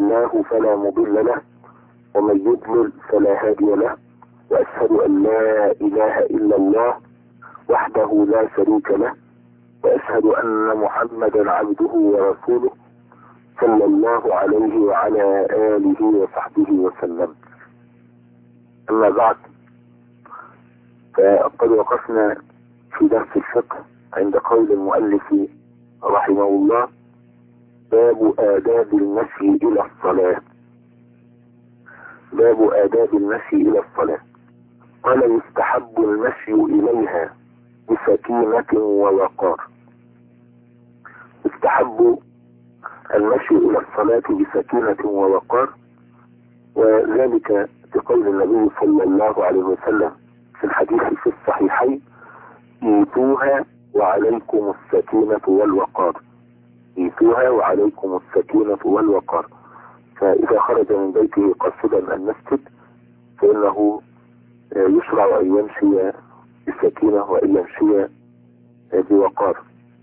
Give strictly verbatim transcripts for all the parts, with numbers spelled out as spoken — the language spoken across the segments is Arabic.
الله فلا مضل له ومن يضلل فلا هادي له، وأشهد أن لا إله إلا الله وحده لا شريك له، وأشهد أن محمدا عبده ورسوله صلى الله عليه وعلى آله وصحبه وسلم. أما بعد، فقد وقفنا في درس الفقه عند قول المؤلف رحمه الله: باب آداب المشي إلى الصلاة. باب آداب المشي إلى الصلاة. قال: يستحب المشي إليها بسكينة ووقار. يستحب المشي إلى الصلاة بسكينة ووقار، وذلك بقول النبي صلى الله عليه وسلم في الحديث في الصحيحين: ايتوها وعليكم السكينة والوقار. ايتوها وعليكم السكينة والوقار. فإذا خرج من بيته قاصدا المسجد فإنه يشرع أن يمشي بسكينة وأن يمشي بوقار.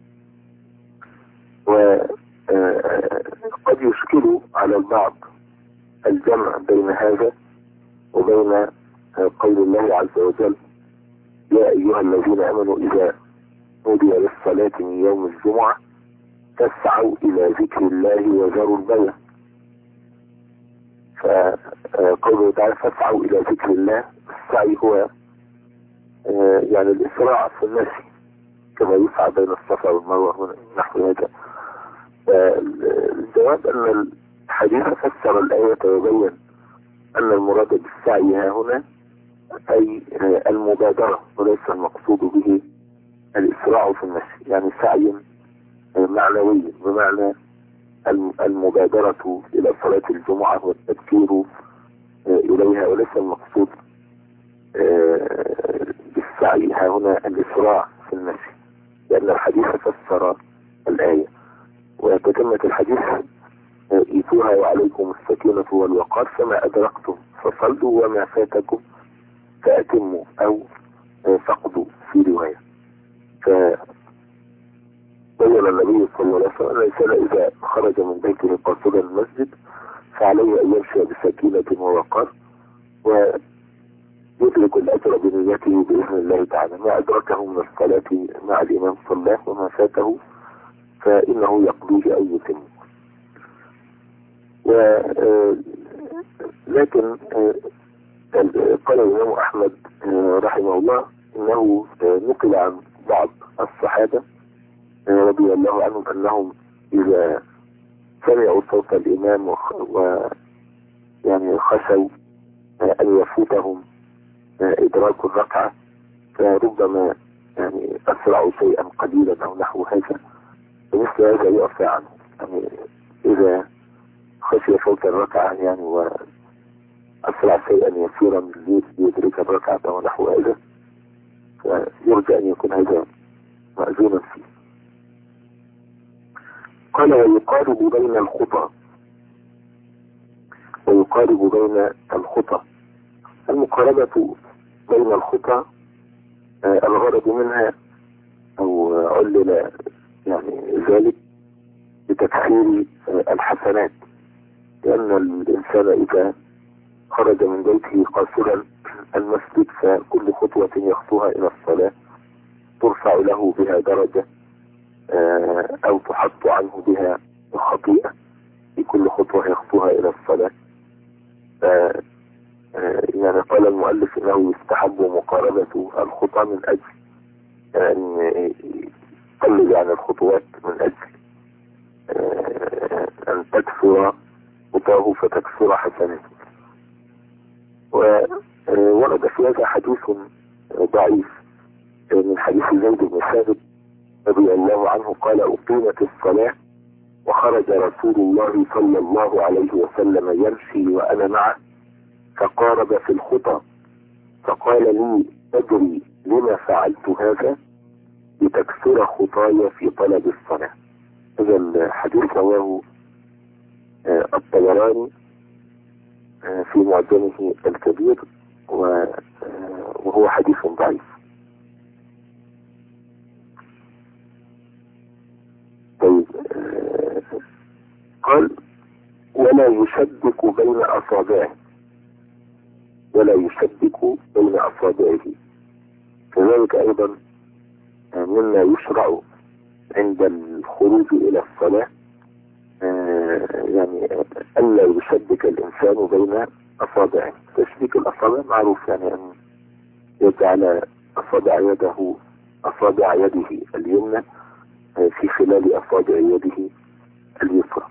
وقد يشكل على البعض الجمع بين هذا وبين قول الله عز وجل: يا أيها الذين آمنوا إذا نودي للصلاة من يوم الجمعة فاسعوا إلى ذكر الله وذروا البيع. فقوله تعالى: فاسعوا إلى ذكر الله، السعي هو يعني الإسراع في المشي كما يسعى بين الصفا والمروة نحو هذا. الجواب أن الحديث فسر الآية وبين أن المراد بالسعي ها هنا أي المبادرة، وليس المقصود به الإسراع في المشي، يعني سعي معنوي بمعنى المبادرة إلى صلاة الجمعة والتبكير إليها، وليس المقصود بالسعي ها هنا الإسراع في المشي، لأن الحديث فسر الآية. وتتمة الحديث: ايتوها وعليكم السكينة والوقار، فما أدركتم فصلوا وما فاتكم فأتموا، أو فقدوا في رواية. فبين النبي صلى الله عليه وسلم أن الإنسان إذا خرج من بيته قاصدا المسجد فعليه أن يمشي بسكينة ووقار، ويدرك الأجر بنيته بإذن الله تعالى. ما أدركه من الصلاة مع الإمام صلاه، وما فاته فإنه يقضيه أو يتمه. ولكن قال الإمام أحمد رحمه الله إنه نقل عن بعض الصحابة رضي الله عنهم أنهم إذا سمعوا صوت الإمام ويعني خشوا أن يفوتهم إدراك الركعة فربما يعني أسرعوا شيئا قليلا أو نحو هذا، ومثل هذا يعفى عنه. يعني إذا خشي فوت الركعة يعني وأسرع شيئا يسيرا ليدرك الركعة ونحو هذا، فيرجى أن يكون هذا مأذونا فيه. قال: ويقارب بين الخطى. ويقارب بين الخطى. المقاربة بين الخطى الغرض منها أو علل يعني ذلك بتكثير الحسنات، لأن الإنسان إذا خرج من بيته قاصدا المسجد فكل خطوة يخطوها إلى الصلاة ترفع له بها درجة أو تحط عنه بها خطيئة في كل خطوة يخطوها إلى الصلاة. يعني قال المؤلف إنه يستحب مقاربة الخطى من أجل أن يقلل عن الخطوات، من أجل أن تكثر خطاه فتكثر حسناته. وورد في هذا حديث ضعيف من حديث زيد بن ثابت رضي الله عنه قال: أقيمت الصلاة وخرج رسول الله صلى الله عليه وسلم يمشي وأنا معه فقارب في الخطى فقال لي: أدري لما فعلت هذا؟ لتكثر خطايا في طلب الصلاة. هذا الحديث رواه الطبراني في معجمه الكبير، وهو حديث ضعيف. طيب، قال: ولا يشبك بين أصابعه ولا يشبك بين أصابعه. كذلك أيضا مما يشرع عند الخروج إلى الصلاة يعني ألا يشبك الإنسان بين أصابعه. تشبيك الأصابع معروف، يعني أن يجعل أصابع يده أصابع يده اليمنى في خلال أصابع يده اليسرى.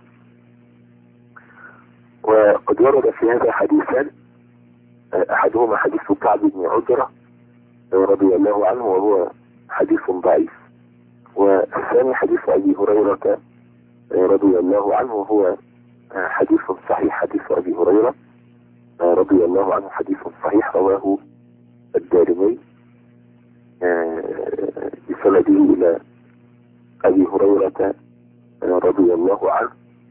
وقد ورد في هذا حديثان، أحدهما حديث كعب بن عجرة رضي الله عنه وهو حديث ضعيف، والثاني حديث أبي هريرة رضي الله عنه وهو حديث صحيح. حديث أبي هريرة رضي الله عنه حديث صحيح رواه الدارمي بسنده إلى أبي هريرة رضي الله عنه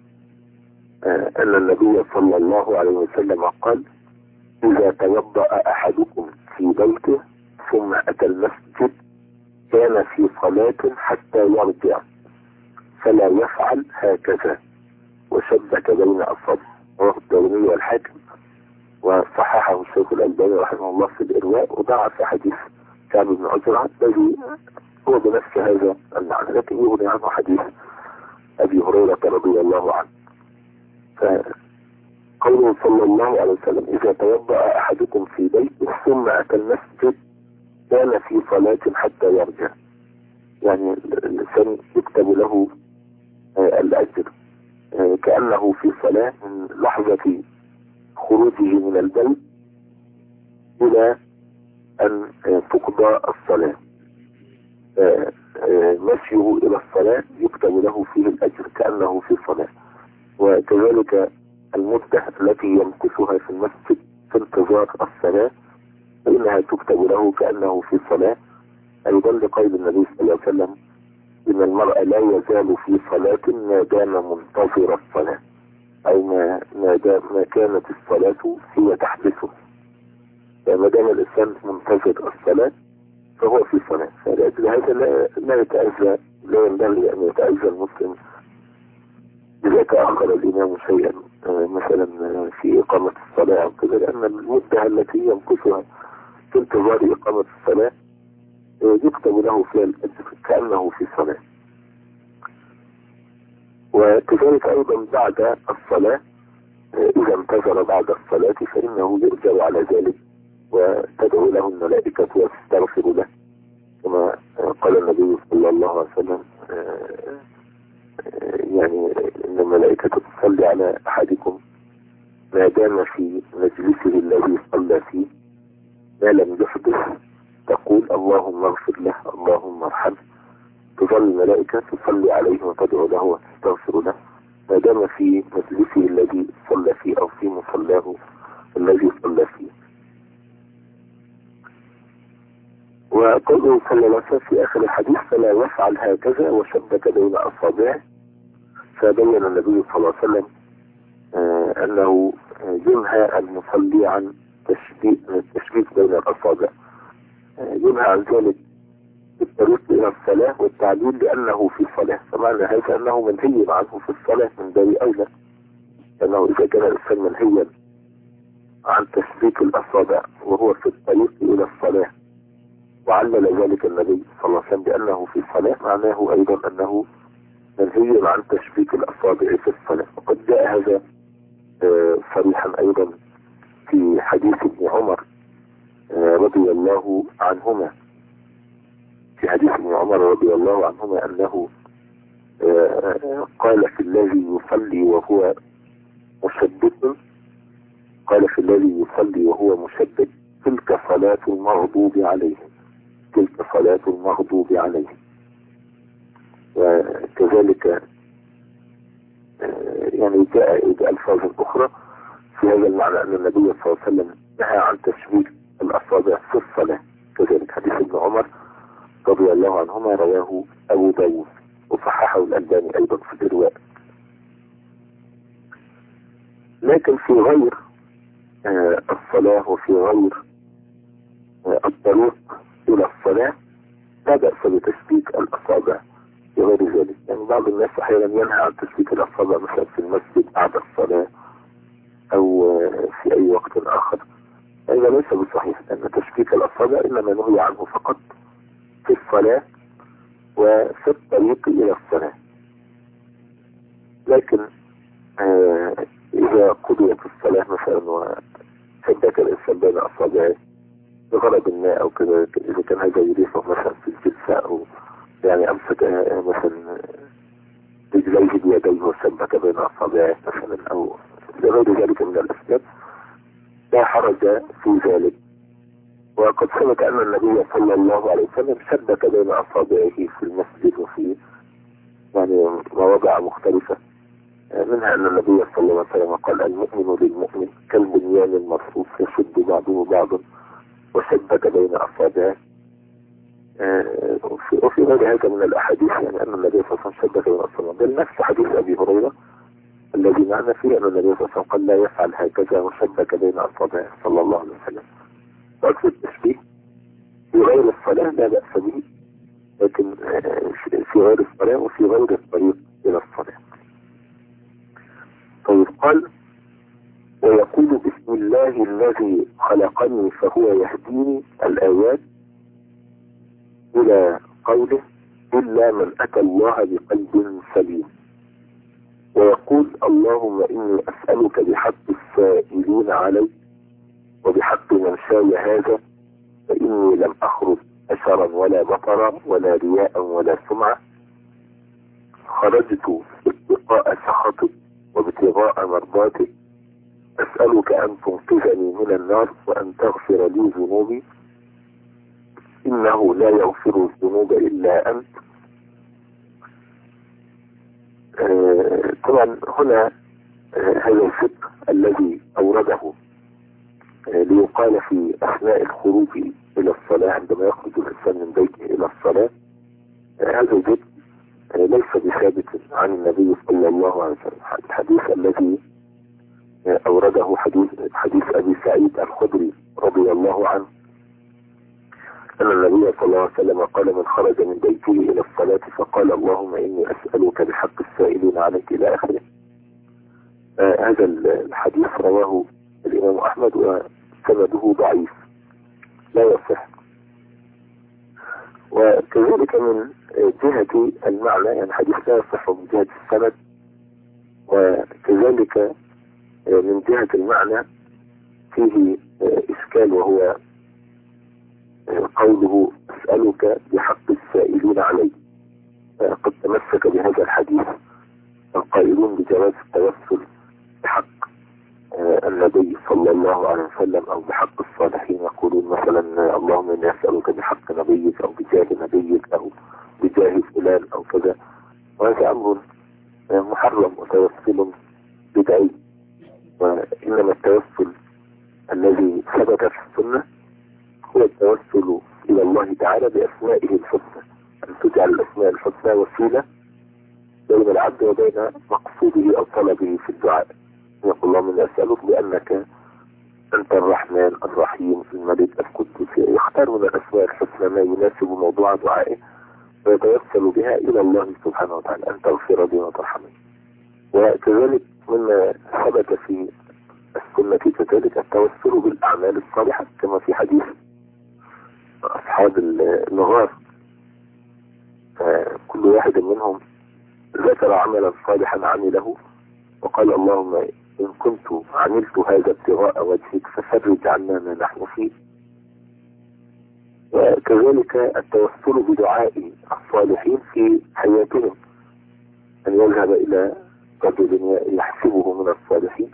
أن النبي صلى الله عليه وسلم قال: إذا توضأ أحدكم في بيته ثم أتى المسجد كان في صلاة حتى يرجع فلا يفعل هكذا وشبك بين أصابعه. رواه الدارمي والحاكم وصححه الشيخ الألباني رحمه الله في الإرواء، وضعف حديث كعب بن عجرة الذي هو بنفس هذا المعنى، لكن يغني عنه حديث أبي هريرة رضي الله عنه. فقوله صلى الله عليه وسلم: إذا توضأ أحدكم في بيته ثم أتى المسجد كان في صلاة حتى يرجع، يعني الإنسان يكتب له الأجر كأنه في صلاة من لحظة خروجه من البيت إلى أن تقضى الصلاة. مشيه إلى الصلاة يكتب له فيه الأجر كأنه في صلاة. وكذلك المدة التي يمكثها في المسجد في انتظار الصلاة فإنها تكتب له كأنه في صلاة، أيضا لقول النبي صلى الله عليه وسلم: إن المرء لا يزال في صلاة ما دام منتظر الصلاة، أو ما ما, دام ما كانت الصلاة هي تحدثه. فما دام الإنسان منتظر الصلاة فهو في صلاة. فلأجل هذا لا, لا يتأذى لا ينبغي أن يتأذى المسلم إذا تأخر الإمام شيئا مثلا في إقامة الصلاة أو كذا، لأن المدة التي يمكثها في انتظار إقامة الصلاة يكتب له فيها الأجر كأنه في صلاة. وكذلك أيضا بعد الصلاة إذا انتظر بعد الصلاة فإنه يرجع على ذلك وتدعو له الملائكة وتستغفر له، كما قال النبي صلى الله عليه وسلم: يعني إن الملائكة تصلي على أحدكم ما دام في مجلسه الذي صلى فيه ما لم يحدث، تقول: اللهم اغفر له اللهم ارحمه. تظل الملائكة تصلي عليه وتدعو له وتستغفر له ما دام في مجلسه الذي صلى فيه أو في مصلاه الذي صلى فيه. وقوله صلى الله عليه وسلم في آخر الحديث: فلا يفعل هكذا وشبك بين أصابعه، فبين النبي صلى الله عليه وسلم آه أنه ينهى المصلي عن التشبيك بين الأصابع، آه ينهى عن ذلك بالطريق إلى الصلاة والتعليل لأنه في صلاة. فمعنى هذا أنه منهي عنه في الصلاة من باب أولى، لأنه إذا كان الإنسان منهيا عن تشبيك الأصابع وهو في الطريق إلى الصلاة وعلل ذلك النبي صلى الله عليه وسلم بأنه في الصلاة، معناه أيضا أنه منهي عن تشبيك الأصابع في الصلاة. وقد جاء هذا صريحا أيضا في حديث ابن عمر رضي الله عنهما في حديث ابن عمر رضي الله عنهما أنه قال في الذي يصلي وهو مشبك قال في الذي يصلي وهو مشبك: تلك صلاة المغضوب عليهم تلك صلاة المغضوب عليهم. وكذلك يعني جاء بألفاظ أخرى في هذا المعنى أن النبي صلى الله عليه وسلم نهى عن تشبيك الأصابع في الصلاة. كذلك حديث ابن عمر رضي الله عنهما رواه أبو داود وصححه الألباني أيضا في الإرواء. لكن في غير آه الصلاة وفي غير آه الطريق إلى الصلاة لا بأس بتشبيك الأصابع في غير ذلك. يعني بعض الناس أحيانا ينهى عن تشبيك الأصابع مثلا في المسجد بعد الصلاة وقت آخر، هذا ليس بصحيح، لأن تشبيك الأصابع إنما نهي عنه فقط في الصلاة وفي الطريق إلى الصلاة. لكن آه إذا قضيت الصلاة مثلا وشبك الإنسان بين أصابعه بغرض ما أو كذا، إذا كان هذا يضيفه مثلا في الجلسة، أو يعني أمسك آه مثلا رجليه بيديه وشبك بين أصابعه مثلا أو لغير ذلك من الأسباب، لا حرج في ذلك. وقد ثبت أن النبي صلى الله عليه وسلم شبك بين أصابعه في المسجد وفي يعني مواضع مختلفة، منها أن النبي صلى الله عليه وسلم قال المؤمن للمؤمن كالبنيان المرصوص يشد بعضه بعضا، وشبك بين أصابعه. وفي غير هذا من الأحاديث يعني أن النبي صلى الله عليه وسلم شبك بين أصابعه، بل نفس حديث أبي هريرة الذي معنا فيه أن النبي صلى الله عليه وسلم قال لا يفعل هكذا وشبك بين أصابعه صلى الله عليه وسلم. وأكثر التشبيه في غير الصلاة لا بأس به، لكن في غير الصلاة وفي غير الطريق إلى الصلاة. طيب قال ويقول بسم الله الذي خلقني فهو يهديني الآيات إلى قوله إلا من أتى الله بقلب سليم. ويقول اللهم إني أسألك بحق السائلين علي وبحق من شاء هذا، فإني لم أخرج أشرا ولا بطرا ولا رياء ولا سمعة، خرجت ابتغاء سخطك وابتغاء مرضاتك، أسألك أن تنقذني من النار وأن تغفر لي ذنوبي، إنه لا يغفر الذنوب إلا أنت. آه طبعا هنا آه هذا الفقه الذي أورده آه ليقال في أثناء الخروج إلى الصلاة عندما يخرج الإنسان من بيته إلى الصلاة، آه هذا الذكر آه ليس بثابت عن النبي صلى الله عليه وسلم. الحديث الذي آه أورده حديث, حديث أبي سعيد الخدري رضي الله عنه أن النبي صلى الله عليه وسلم قال من خرج من بيته إلى الصلاة فقال اللهم إني أسألك بحق السائلين عليك إلى آخره. آه هذا الحديث رواه الإمام أحمد وسنده ضعيف لا يصح. وكذلك من جهة المعنى يعني حديث لا يصح من جهة السند، وكذلك من جهة المعنى فيه إشكال، وهو قوله أسألك بحق السائلين علي. قد تمسك بهذا الحديث القائلون بجواز التوسل بحق النبي صلى الله عليه وسلم أو بحق الصالحين، يقولون مثلا اللهم إني أسألك بحق نبيك أو بجاه نبيك أو بجاه فلان أو كذا، وهذا أمر محرم وتوسل بدعي. وإنما التوسل الذي ثبت في السنة هو التوسل إلى الله تعالى بأسمائه الحسنى، أن تجعل الأسماء الحسنى وسيلة بين العبد وبين مقصوده أو طلبه في الدعاء. يقول اللهم إني أسألك بأنك أنت الرحمن الرحيم الملك القدوس، يختار من الأسماء الحسنى ما يناسب موضوع دعائه ويتوسل بها إلى الله سبحانه وتعالى أن تغفر لي وترحمني. وكذلك مما ثبت في السنة كذلك التوسل بالأعمال الصالحة، كما في حديث أصحاب النغار، كل واحد منهم ذكر عملا صالحا عمله وقال اللهم إن كنت عملت هذا ابتغاء وجهك ففرج عنا ما نحن فيه. وكذلك التوسل بدعاء الصالحين في حياتهم، أن يذهب إلى رجل يحسبه من الصالحين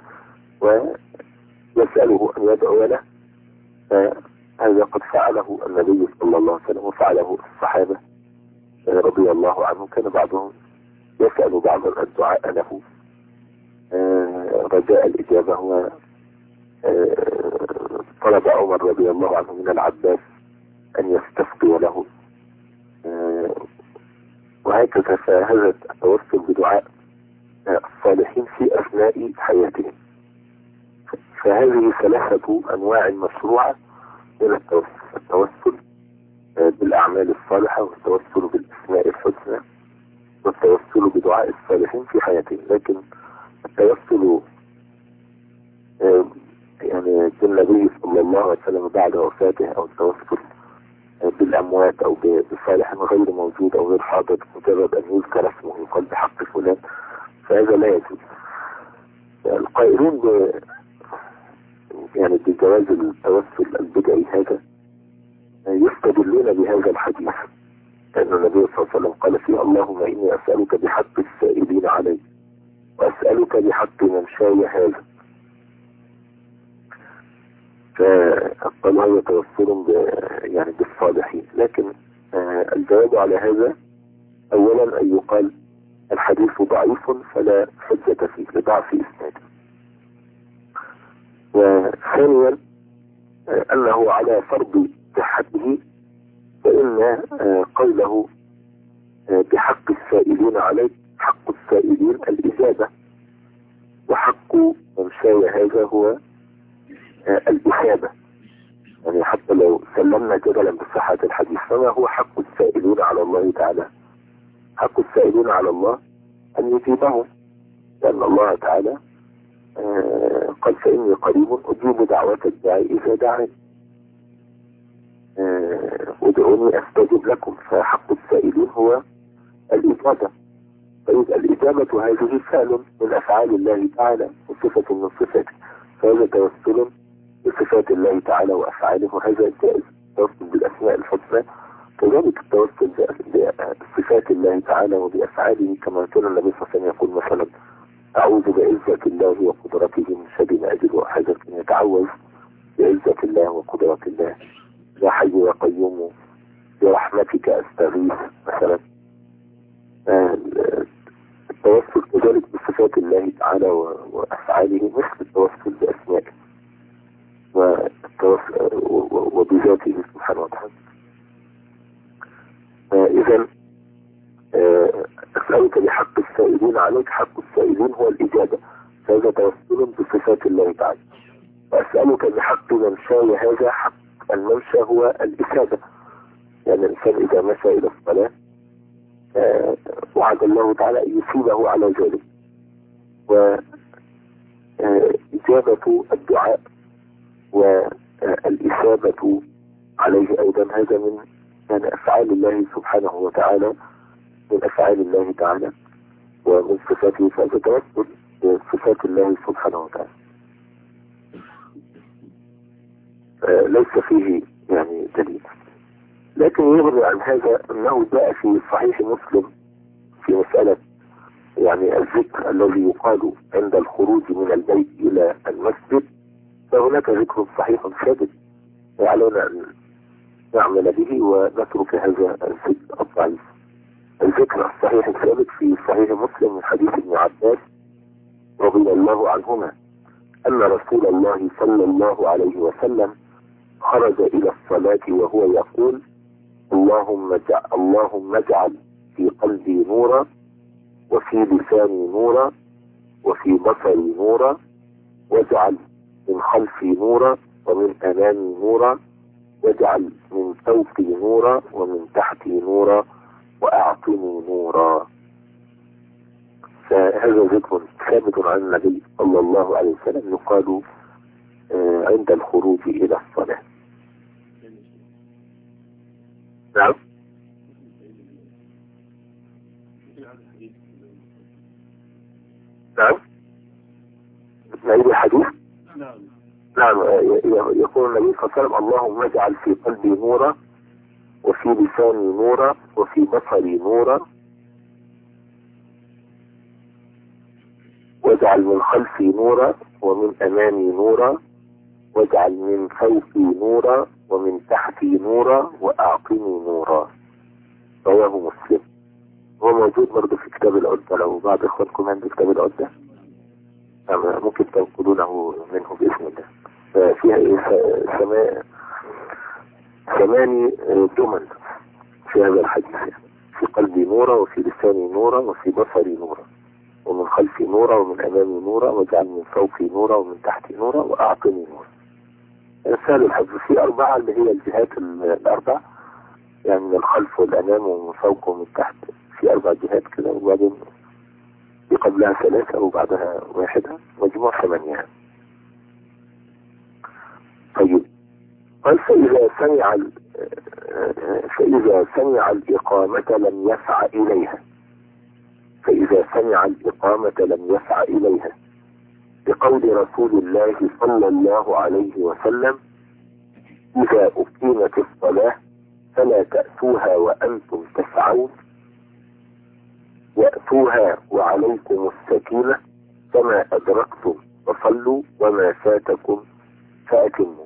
ويسأله أن يدعو له، فهذا قد فعله النبي صلى الله عليه وسلم وفعله الصحابة رضي الله عنهم. كان بعضهم يسأل بعض الدعاء له رجاء الإجابة، وطلب عمر رضي الله عنه من العباس أن يستسقي له، وهكذا. فهذا التوسل بدعاء الصالحين في أثناء حياتهم. فهذه ثلاثة أنواع مشروعة من التوسل: التوسل بالأعمال الصالحة، والتوسل بالأسماء الحسنى، والتوسل بدعاء الصالحين في حياتهم. لكن التوسل يعني بالنبي صلى الله عليه وسلم بعد وفاته، أو التوسل بالأموات أو بصالح غير موجود أو غير حاضر، مجرد أن يذكر اسمه يقال بحق فلان، فهذا لا يجوز. القائلون ب يعني بجواز التوسل البدعي هذا يستدلون بهذا الحديث، لأن النبي صلى الله عليه وسلم قال فيه: اللهم إني أسألك بحق السائلين علي وأسألك بحق ممشاي هذا. فقال هو توسل يعني بالصالحين. لكن آه الجواب على هذا أولا أن يقال الحديث ضعيف فلا حجة فيه لضعف إسناده، وثانيا آه أنه على فرض صحته، فإن آه قوله آه بحق السائلين عليك، حق السائلين الإجابة، وحق ممشاي هذا هو آه الإخابة. يعني حتى لو سلمنا جدلا بصحة الحديث، فما هو حق السائلين على الله تعالى؟ حق السائلين على الله أن يجيبهم، لأن الله تعالى آه قال: فإني قريب أجيب دعوة الداعي إذا دعاني، آه ادعوني أستجب لكم. فحق السائلين هو الإجابة. طيب الإجابة هذه فعل من أفعال الله تعالى وصفة من صفاته، فهذا توسل بصفات الله تعالى وأفعاله، وهذا جائز. التوسل بالأسماء الحسنى كذلك التوسل بصفات الله تعالى وبأفعاله، كما كان النبي صلى الله عليه وسلم يقول مثلا: أعوذ بعزة الله وقدرته من شر ما أجد وأحذر. يتعوذ بعزة الله وقدرة الله: يا حي يا قيوم برحمتك أستغيث مثلا. التوسل كذلك بصفات الله تعالى وأفعاله مثل التوسل بأسمائه وبذاته سبحانه وتعالى. إذا أسألك بحق السائلين عليك، حق السائلين هو الإجابة، فهذا توسل بصفات الله تعالى. وأسألك بحق ممشاي هذا، حق الممشى هو الإسابة، يعني الإنسان إذا مشى إلى الصلاة وعد الله تعالى أن يصيبه على ذلك. وإجابة الدعاء والإثابة عليه أيضا هذا من يعني أفعال الله سبحانه وتعالى، من أفعال الله تعالى ومن صفاته، فهذا توسل بصفات الله سبحانه وتعالى. ليس فيه يعني دليل. لكن يغني عن هذا أنه جاء في صحيح مسلم في مسألة يعني الذكر الذي يقال عند الخروج من البيت إلى المسجد، فهناك ذكر صحيح ثابت وعلينا أن نعمل به ونترك هذا الذكر الضعيف. الذكر الصحيح الثابت في صحيح مسلم من حديث ابن عباس رضي الله عنهما أن رسول الله صلى الله عليه وسلم خرج إلى الصلاة وهو يقول: اللهم اجعل اللهم اجعل في قلبي نورا، وفي لساني نورا، وفي بصري نورا، واجعل من خلفي نورا، ومن أمامي نورا، واجعل من فوقي نورا، ومن تحتي نورا، وأعطني نورا. فهذا ذكر ثابت عن النبي صلى الله عليه وسلم يقال عند الخروج إلى الصلاة. نعم. نعم. نعيد الحديث. نعم. نعم. يقول النبي صلى الله عليه وسلم: اللهم اجعل في قلبي نورا، وفي لساني نورا، وفي بصري نورا، واجعل من خلفي نورا، ومن أمامي نورا، واجعل من فوقي نورا، ومن تحتي نورا، وأعطني نورا. رواه مسلم. هو موجود برضه في كتاب العدة، لو بعض إخوانكم عنده كتاب العدة ممكن تنقلونه منه بإذن الله. فيها إيه؟ ثماني جمل في هذا الحديث: في قلبي نورا، وفي لساني نورا، وفي بصري نورا، ومن خلفي نورا، ومن أمامي نورا، واجعل من فوقي نورا، ومن تحتي نورا، وأعطني نورا. سهل الحفظ. في أربعة اللي هي الجهات الأربع، يعني من الخلف والأمام ومن فوق ومن تحت، في أربع جهات كده، وبعدين قبلها ثلاثة وبعدها واحدة، مجموع ثمانية. قال فإذا سمع فإذا سمع الإقامة لم يسع إليها فإذا سمع الإقامة لم يسع إليها بقول رسول الله صلى الله عليه وسلم إذا أقيمت الصلاة فلا تأتوها وأنتم تسعون وأتوها وعليكم السكينة فما أدركتم فصلوا وما فاتكم فأتموا.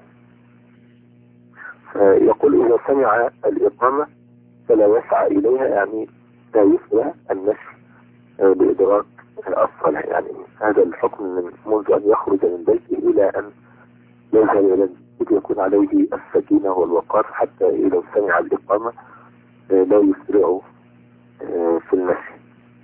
يقول إذا سمع الإقامة فلا يسعى إليها، يعني لا يسرع المشي بإدراك الصلاة، يعني هذا الحكم من منذ أن يخرج من بيته إلى أن يذهب إلى المسجد يكون عليه السكينة والوقار، حتى إذا سمع الإقامة لا يسرع في المشي.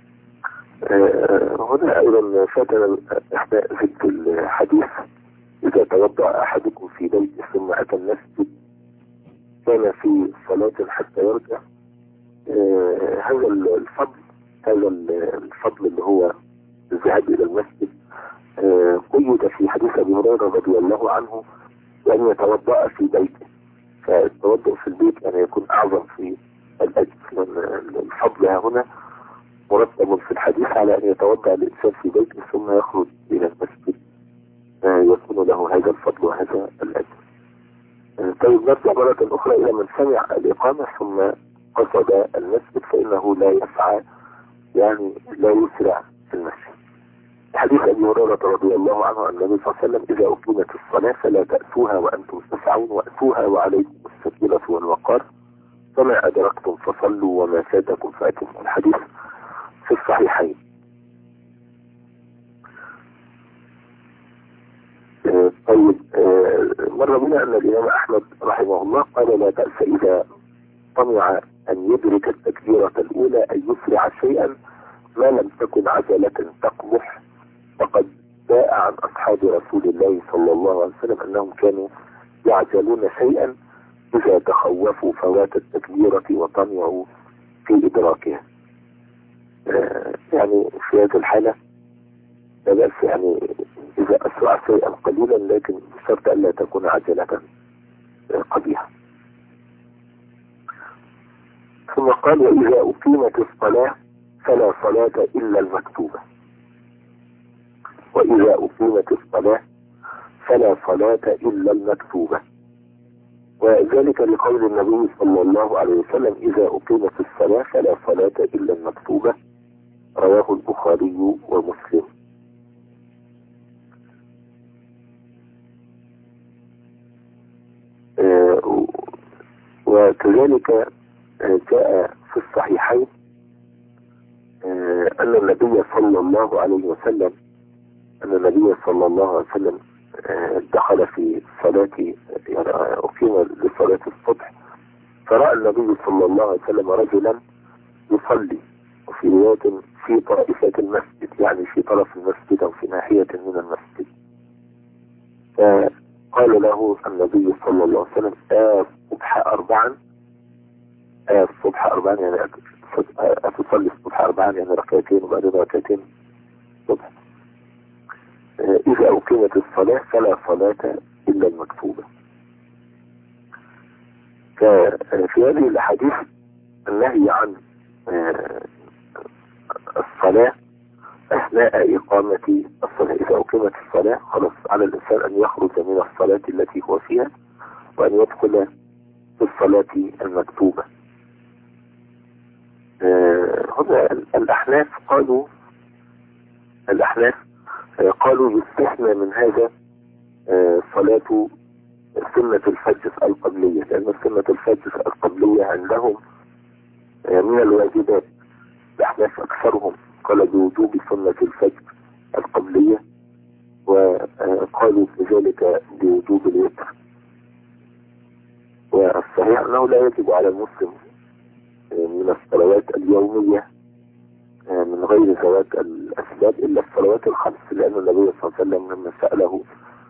هنا أيضا فاتنا إحدى ذكر الحديث إذا توضأ أحدكم في بيته ثم أتى المسجد كان في صلاة حتى يرجع. هذا الفضل هذا الفضل اللي هو الذهاب إلى المسجد قيد في حديث أبي هريرة رضي الله عنه بأن يتوضأ في بيته، فالتوضؤ في البيت أن يكون أعظم في الأجر. الفضل هنا مرتب في الحديث على أن يتوضأ الإنسان في بيته ثم يخرج إلى المسجد يكون له هذا الفضل وهذا الأجر. طيب نرجع مرة أخرى إلى من سمع الإقامة ثم قصد المسجد فإنه لا يسعى، يعني لا يسرع في المسجد. حديث أبي هريرة رضي الله عنه عن النبي صلى الله عليه وسلم إذا أقيمت الصلاة فلا تأتوها وأنتم تسعون وأتوها وعليكم السكينة والوقار فما أدركتم فصلوا وما فاتكم فأتموا. الحديث في الصحيحين. طيب مر بنا أن الإمام أحمد رحمه الله قال لا بأس إذا طمع أن يدرك التكبيرة الأولى أن يسرع شيئا ما لم تكن عجلة تقبح، فقد جاء عن أصحاب رسول الله صلى الله عليه وسلم أنهم كانوا يعجلون شيئا إذا تخوفوا فوات التكبيرة وطمعوا في إدراكها. يعني في هذه الحالة لا بأس، يعني إذا أسرع شيئا قليلا لكن بشرط أن لا تكون عجلة قبيحة. ثم قال وإذا أقيمت الصلاة فلا صلاة إلا المكتوبة وإذا أقيمت الصلاة فلا صلاة إلا المكتوبة، وذلك لقول النبي صلى الله عليه وسلم إذا أقيمت الصلاة فلا صلاة إلا المكتوبة، رواه البخاري ومسلم. آه وكذلك جاء في الصحيحين آه أن النبي صلى الله عليه وسلم أن النبي صلى الله عليه وسلم آه دخل في صلاة، يعني أقيم لصلاة الصبح، فرأى النبي صلى الله عليه وسلم رجلا يصلي وفي رواية في طائفة المسجد، يعني في طرف المسجد أو في ناحية من المسجد، فقال له النبي صلى الله عليه وسلم آه الصبح أربعا آه الصبح أربعا يعني أتصلي الصبح أربعا يعني ركعتين وبعدين ركعتين الصبح. آه إذا أقيمت الصلاة فلا صلاة إلا المكتوبة. ففي هذه الحديث النهي عن آه الصلاة أثناء إقامة الصلاة. إذا أقيمت الصلاة خلاص على الإنسان أن يخرج من الصلاة التي هو فيها وأن يدخل في الصلاة المكتوبة. هنا الأحناف قالوا الأحناف قالوا يستثنى من هذا صلاة سنة الفجر القبلية، لأن سنة الفجر القبلية عندهم من الواجبات. الأحناف أكثرهم قال بوجوب سنة الفجر القبلية، وقالوا كذلك بوجوب الوتر. والصحيح أنه لا يجب على المسلم من الصلوات اليومية من غير زواج الأسباب إلا الصلوات الخمس، لأن النبي صلى الله عليه وسلم لما سأله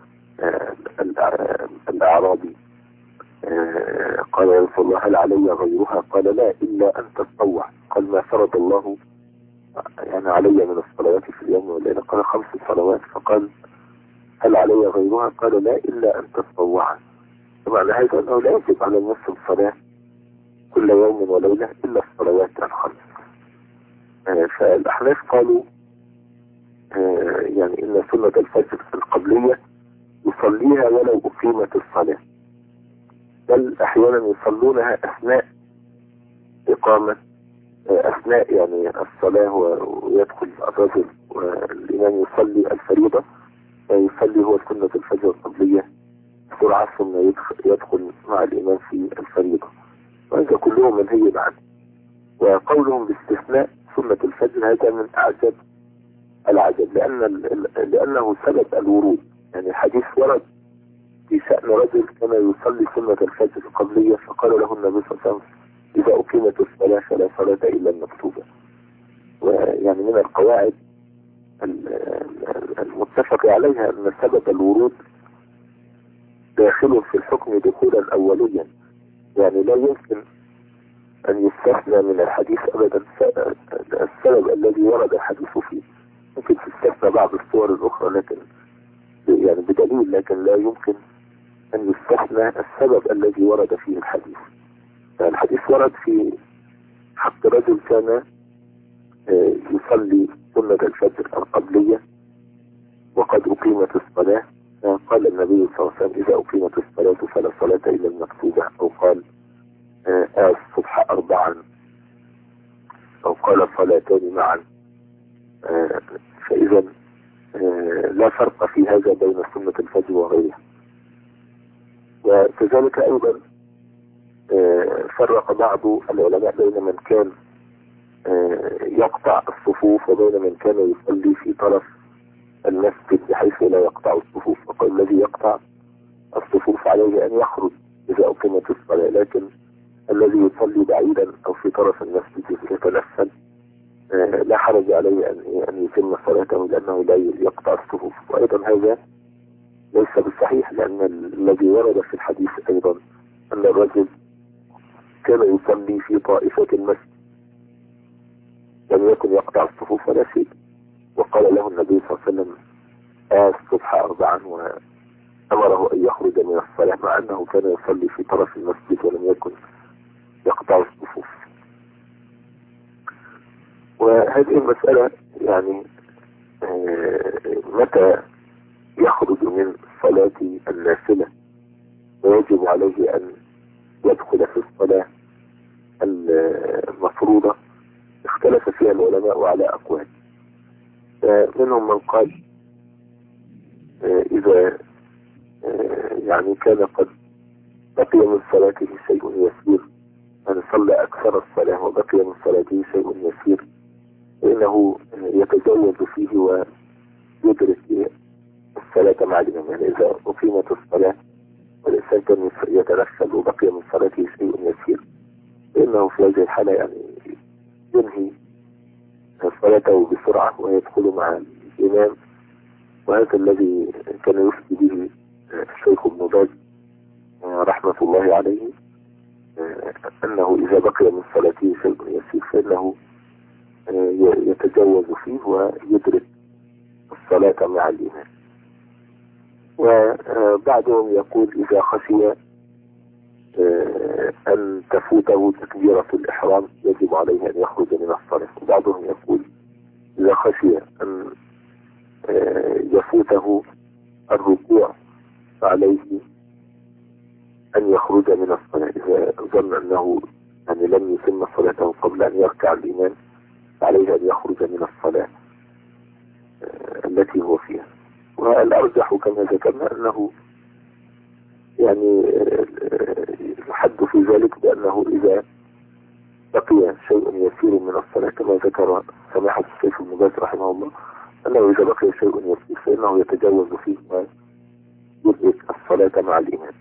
الأعرابي قال يا رسول الله هل علي غيرها؟ قال لا إلا أن تتطوع. قال ما فرض الله يعني علي من الصلوات في اليوم والليلة؟ قال خمس صلوات. فقال هل علي غيرها؟ قال لا إلا أن تتطوع. طبعا هذا أنه لا يجب على المسلم صلاة كل يوم وليلة إلا الصلوات الخمس. آه فالأحناف قالوا آه يعني إن سنة الفجر القبلية يصليها ولو أقيمت الصلاة، بل أحيانا يصلونها أثناء إقامة آه أثناء يعني الصلاة، ويدخل الرجل والإمام يصلي الفريضة ويصلي هو سنة الفجر القبلية بسرعة ثم يدخل مع الإمام في الفريضة، وهذا كلهم منهي عنه. وقولهم باستثناء سنة الفجر هذا من أعجب العجب، لأن لأنه سبب الورود. يعني الحديث ورد في شأن رجل كان يصلي سنة الفجر القبلية فقال له النبي صلى الله عليه وسلم إذا أقيمت الصلاة فلا صلاة إلا المكتوبة. ويعني من القواعد المتفق عليها أن سبب الورود داخل في الحكم دخولا أوليا، يعني لا يمكن أن يستثنى من الحديث أبدا السبب الذي ورد الحديث فيه. ممكن تستثنى بعض الصور الأخرى لكن يعني بدليل، لكن لا يمكن أن يستثنى السبب الذي ورد فيه الحديث. فالحديث ورد في حق رجل كان يصلي سنة الفجر القبلية وقد أقيمت الصلاة، قال النبي صلى الله عليه وسلم إذا أقيمت الصلاة فلا صلاة إلا المكتوبة، أو قال آه الصبح أربعا، أو قال صلاتان معا. آه فإذا آه لا فرق في هذا بين سنة الفجر وغيرها. وكذلك أيضا آه فرق بعض العلماء بين من كان آه يقطع الصفوف وبين من كان يصلي في طرف المسجد بحيث لا يقطع الصفوف. وقال الذي يقطع الصفوف عليه أن يخرج إذا أقيمت الصلاة، لكن الذي يصلي بعيدا أو في طرف المسجد يتنفل آه لا حرج عليه أن أن يتم صلاته لأنه لا يقطع الصفوف. وأيضا هذا ليس بالصحيح، لأن الذي ورد في الحديث أيضا أن الرجل كان يصلي في طائفة المسجد لم يكن يقطع الصفوف ولا شيء، وقال له النبي صلى الله عليه وسلم آه الصبح أربعا وأمره أن يخرج من الصلاة، مع أنه كان يصلي في طرف المسجد ولم يكن يقطع الصفوف. وهذه المسألة يعني آه متى يخرج من صلاة النافلة ويجب عليه أن يدخل في الصلاة المفروضة اختلف فيها العلماء على أقوال. منهم من قال آه إذا آه يعني كان قد بقي من صلاته شيء يسير، أن صلى أكثر الصلاة وبقي من صلاته شيء يسير، فإنه يتجوز فيه ويدرك الصلاة مع الإمام. يعني إذا أقيمت الصلاة والإنسان كان يتنفل وبقي من صلاته شيء يسير، فإنه في هذه الحالة يعني ينهي صلاته بسرعة ويدخل مع الإمام. وهذا الذي كان يفتي به الشيخ ابن باز رحمة الله عليه، أنه إذا بقي من صلاته شيء يسير فإنه يتجوز فيه ويدرك الصلاة مع الإمام. وبعضهم يقول إذا خشي أن تفوته تكبيرة الإحرام يجب عليه أن يخرج من الصلاة. وبعضهم يقول إذا خشي أن يفوته الركوع فعليه أن يخرج من الصلاة. إذا ظن أنه يعني لم يتم صلاته قبل أن يركع الإمام فعليه أن يخرج من الصلاة التي هو فيها. والأرجح كما ذكرنا أنه يعني الحد في ذلك بأنه إذا بقي شيء يسير من الصلاة كما ذكر سماحة الشيخ ابن باز رحمه الله، أنه إذا بقي شيء يسير فإنه يتجاوز فيه ويدرك الصلاة مع الإمام.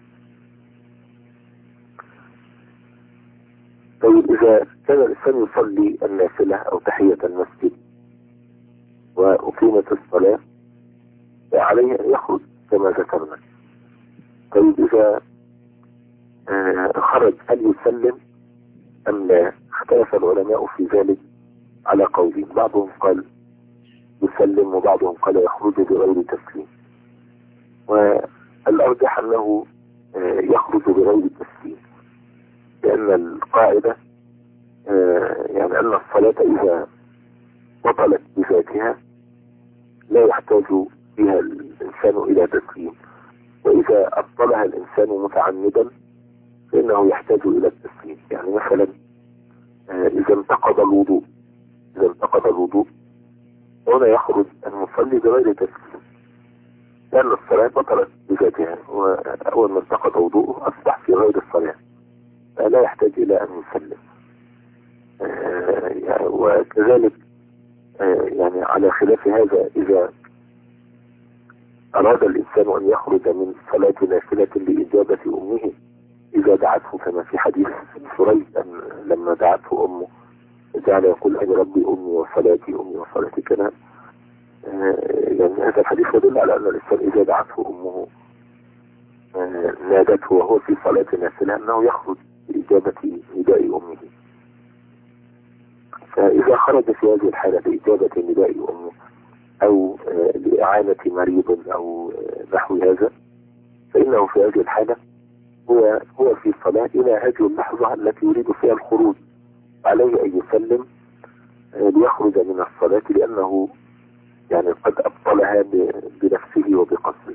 طيب إذا كان الإنسان يصلي النافلة أو تحية المسجد وأقيمت الصلاة عليه أن يخرج كما ذكرنا. طيب إذا آه خرج هل يسلم أم لا؟ اختلف العلماء في ذلك على قولين، بعضهم قال يسلم وبعضهم قال يخرج بغير تسليم. والأرجح أنه يخرج بغير تسليم، لأن القاعدة يعني أن الصلاة إذا بطلت بذاتها لا يحتاج فيها الإنسان إلى تسليم، وإذا أبطلها الإنسان متعمدا فإنه يحتاج إلى التسليم. يعني مثلا إذا انتقض الوضوء إذا انتقض الوضوء هنا يخرج المصلي بغير تسليم، لأن الصلاة بطلت بذاتها، وأول ما انتقض وضوءه أصبح في غير الصلاة فلا يحتاج إلى أن يسلم. وكذلك يعني على خلاف هذا، إذا أراد الإنسان أن يخرج من صلاة نافلة لإجابة أمه إذا دعته، كما في حديث سريج لما دعته أمه جعل يقول أي ربي أمي وصلاتي أمي وصلاتي كنا. يعني هذا الحديث يدل على أن الإنسان إذا دعته أمه نادته وهو في صلاة نافلة أنه يخرج لإجابة نداء أمه. فإذا خرج في هذه الحالة لإجابة نداء أمه أو لإعانة مريض أو نحو هذا، فإنه في هذه الحالة هو هو في صلاة إلى هذه اللحظة التي يريد فيها الخروج، عليه أن يسلم ليخرج من الصلاة، لأنه يعني قد أبطلها بنفسه وبقصده.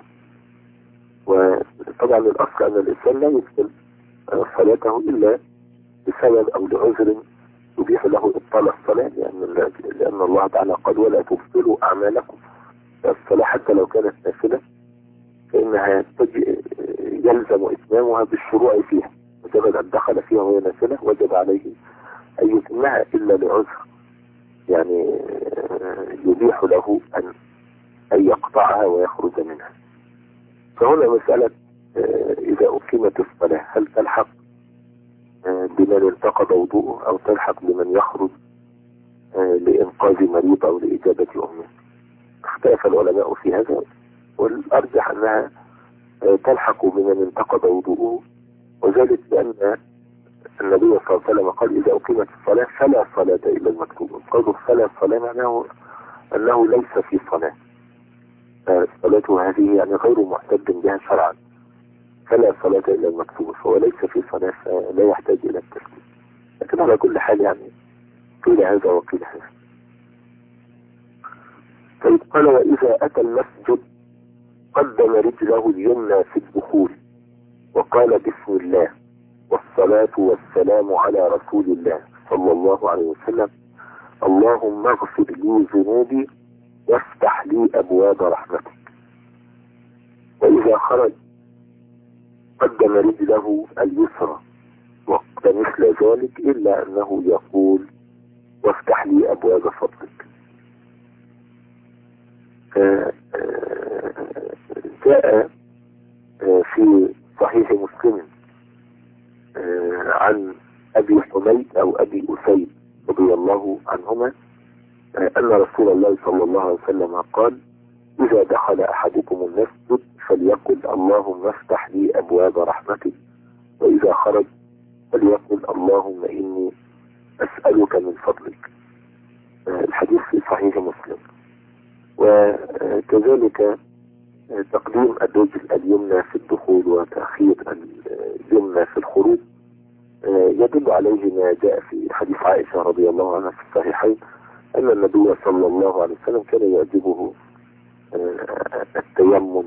وطبعا الأصل أن الإنسان لا يبطل صلاته إلا بسبب أو لعذر يبيح له إبطال الصلاة، لأن لأن الله تعالى قال ولا تبطلوا أعمالكم. الصلاة حتى لو كانت نافلة فإنها يلزم إتمامها بالشروع فيها، مجرد أن دخل فيها وهي نافلة وجب عليه أن يتمها إلا لعذر يعني يبيح له أن أن يقطعها ويخرج منها. فهنا مسألة إذا أقيمت الصلاة هل تلحق بمن انتقض وضوءه أو تلحق بمن يخرج لإنقاذ مريض أو لإجابة أمه؟ اختلف العلماء في هذا، والأرجح أنها تلحق بمن انتقض وضوءه، وذلك لأن النبي صلى الله عليه وسلم قال إذا أقيمت الصلاة فلا صلاة إلا المكتوبة. قالوا فلا صلاة معناه أنه ليس في صلاة، صلاته هذه يعني غير معتد بها شرعا، فلا صلاة إلا المكتوبة، فهو ليس في صلاة فلا يحتاج إلى التسليم. لكن على كل حال يعني قيل هذا وقيل هذا. طيب قال وإذا أتى المسجد قدم رجله اليمنى في الدخول وقال بسم الله والصلاة والسلام على رسول الله صلى الله عليه وسلم اللهم اغفر لي ذنوبي وافتح لي أبواب رحمتك. وإذا خرج قدم رجله اليسرى وقد مثل ذلك إلا أنه يقول وافتح لي أبواب فضلك. جاء في صحيح مسلم عن أبي حميد أو أبي أسيد رضي الله عنهما أن رسول الله صلى الله عليه وسلم قال إذا دخل أحدكم المسجد فليقل اللهم افتح لي أبواب رحمتك، وإذا خرج فليقل اللهم إني أسألك من فضلك. الحديث في صحيح مسلم. وكذلك تقديم الرجل اليمنى في الدخول وتأخير اليمنى في الخروج يدل عليه ما جاء في حديث عائشة رضي الله عنها في الصحيحين أن النبي صلى الله عليه وسلم كان يعجبه التيمم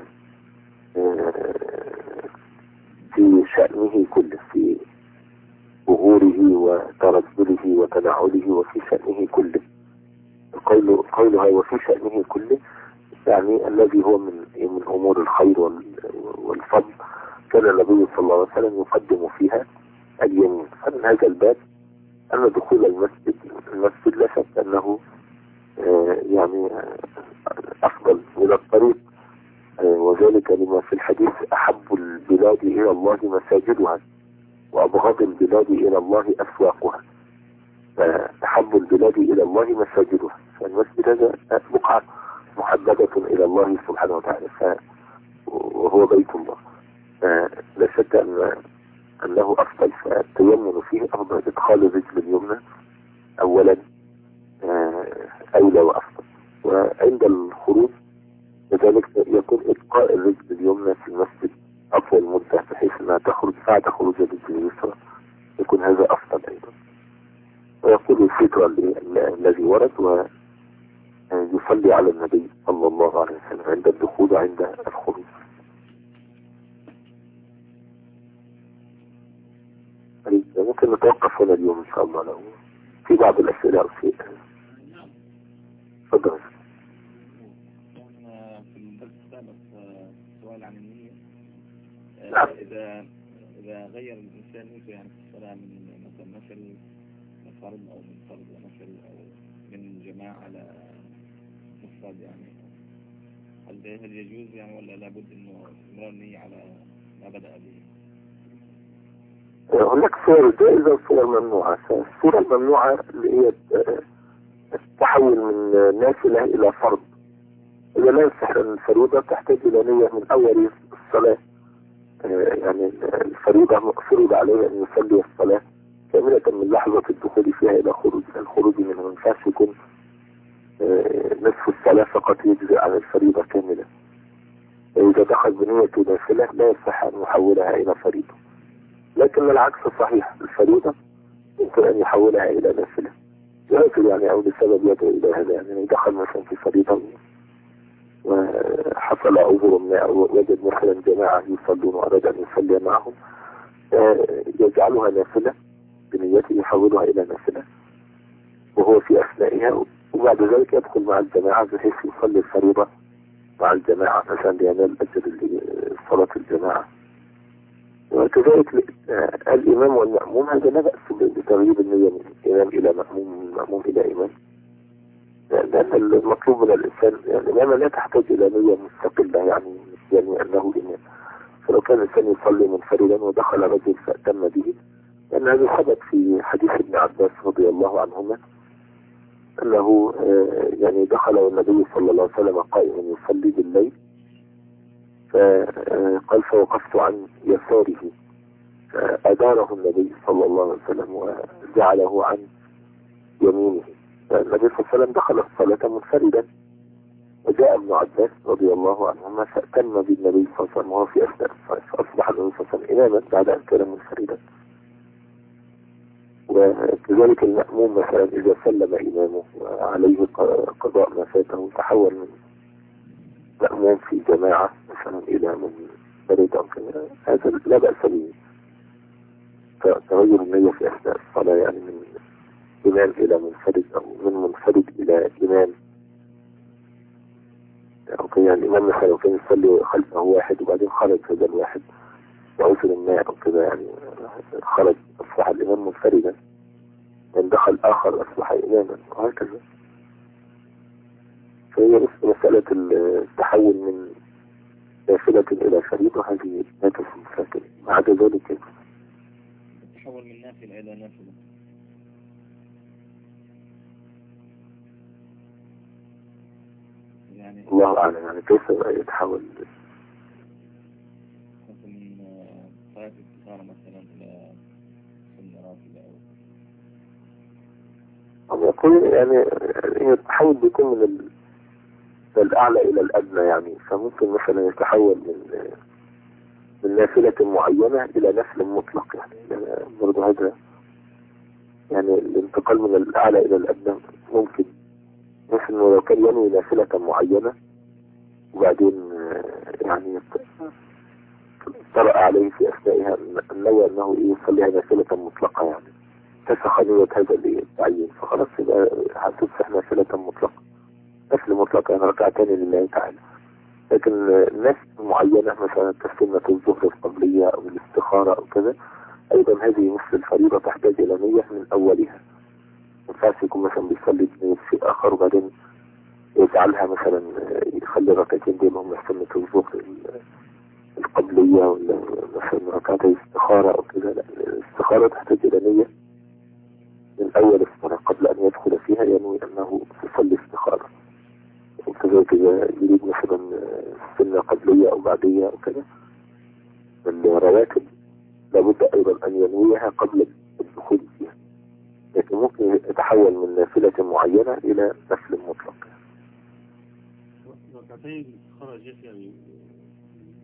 في شأنه كله، في ظهوره وترجله وتنعله وفي شأنه كله. قول قولها وفي شأنه كله يعني الذي هو من من أمور الخير والفضل كان النبي صلى الله عليه وسلم يقدم فيها اليمين. فمن هذا الباب أن دخول المسجد المسجد لا شك أنه يعني أفضل من الطريق، وذلك لما في الحديث أحب البلاد إلى الله مساجدها وأبغض البلاد إلى الله أسواقها. فأحب البلاد إلى الله مساجدها، فالمسجد هذا بقعة محببة إلى الله سبحانه وتعالى وهو بيت الله، لا شك أن أنه أفضل. فالتيمم فيه أفضل، إدخال الرجل اليمنى أولا أولى وأفضل. وعند الخروج لذلك يكون إبقاء الرجل اليمنى في المسجد أطول مدة بحيث أنها تخرج بعد خروج الرجل اليسرى، يكون هذا أفضل أيضا. ويقول الفكرة الذي ورد ويصلي على النبي صلى الله عليه وسلم عند الدخول وعند الخروج. ممكن نتوقف هنا اليوم إن شاء الله لو في بعض الأسئلة أو شيء. تفضل. في الدرس السابق سؤال عن النية. نعم. إذا إذا غير الإنسان نيته يعني في الصلاة من مثلا نفل لفرض أو من فرض لنفل أو من جماعة على مفرد يعني، هل هل يجوز يعني ولا لابد إنه استمرار النية على ما بدأ به؟ هناك صور جائزة وصور ممنوعة. الصورة الممنوعة اللي هي التحول من نافلة إلى فرض. إذا لا يصح أن الفريضة تحتاج إلى نية من أول الصلاة، يعني الفريضة فرض عليه أن يصلي الصلاة كاملة من لحظة الدخول فيها إلى خروج الخروج منها. ما ينفعش يكون نصف الصلاة فقط يجزئ عن الفريضة كاملة. إذا دخل بنية نافلة لا يصح أن يحولها إلى فريضة، لكن العكس صحيح، الفريضة يمكن أن يحولها إلى نافلة يأكل يعني أو لسبب يدعو إلى هذا. يعني دخل مثلا في فريضة وحصل عذر ما أو وجد مثلا جماعة يصلون وأراد أن يصلي معهم، يجعلها نافلة بنيته يحولها إلى نافلة وهو في أثنائها، وبعد ذلك يدخل مع الجماعة بحيث يصلي الفريضة مع الجماعة مثلا لينال أجر صلاة الجماعة. وكذلك الإمام والمأموم هذا لا بأس بتغيير النية من إمام إلى مأموم، من مأموم إلى إمام، لأن المطلوب من الإنسان يعني الإمامة لا تحتاج إلى نية مستقلة، يعني يعني أنه إمام. فلو كان الإنسان يصلي منفردا ودخل رجل فأتم به، لأن هذا ثبت في حديث ابن عباس رضي الله عنهما أنه يعني دخل والنبي صلى الله عليه وسلم قائما يصلي بالليل، فقال فوقفت عن يساره فأداره النبي صلى الله عليه وسلم وجعله عن يمينه. فالنبي صلى الله عليه وسلم دخل الصلاة منفردا، وجاء ابن عباس رضي الله عنهما فأتم بالنبي صلى الله عليه وسلم وهو في أثناء الصلاة، فأصبح النبي صلى الله عليه وسلم إماما بعد أن كان منفردا. وكذلك المأموم مثلا إذا سلم إمامه وعليه قضاء ما فاته تحول من مأموم في جماعة مثلا إلى منفرد أو كذا، هذا لا بأس به. فتغير النية في أثناء الصلاة يعني من إمام إلى منفرد أو من منفرد إلى إمام. أوكي، يعني الإمام مثلا لو كان يصلي خلفه واحد وبعدين خرج هذا الواحد وعثر الماء أو كذا، يعني خرج أصبح الإمام منفردا، من دخل آخر أصبح إماما وهكذا. فهي بس مسألة التحول من نافلة إلى فريضة هذه لا تكون ساكنة، ما عدا ذلك التحول من نافلة إلى نافلة يعني الله أعلم يعني كيف يتحول من صلاة الاستخارة مثلا إلى سنة راتبة أو يقول يعني التحول بيكون من ال... الأعلى إلى الأدنى، يعني فممكن مثلا يتحول من من نافلة معينة إلى نفل مطلق، يعني برضه هذا يعني الانتقال من الأعلى إلى الأدنى ممكن، مثل إنه لو كان ينوي نافلة معينة وبعدين يعني طرأ عليه في أثنائها النوى أنه يصليها نافلة مطلقة، يعني تسخ نية هذا التعيين فخلاص يبقى هتصبح نافلة مطلقة، نفل مطلقة يعني ركعتين لله تعالى. لكن ناس معينة مثلا كسنة الظهر القبلية أو الاستخارة أو كذا، أيضا هذه مثل الفريضة تحتاج إلى نية من أولها. ينفعش يكون مثلا بيصلي بنية شيء آخر وبعدين يجعلها مثلا يخلي ركعتين دي هم سنة الظهر القبلية ولا مثلا ركعتين استخارة أو كذا. لا، الاستخارة تحتاج إلى نية من أول الصلاة قبل أن يدخل فيها ينوي أنه يصلي استخارة. وكذلك إذا يريد مثلا سنة قبلية أو بعدية أو كذا الرواتب لابد أيضا أن ينويها قبل الدخول فيها، لكن ممكن يتحول من نافلة معينة إلى نفل مطلق. ركعتين الاستخارة جيت يعني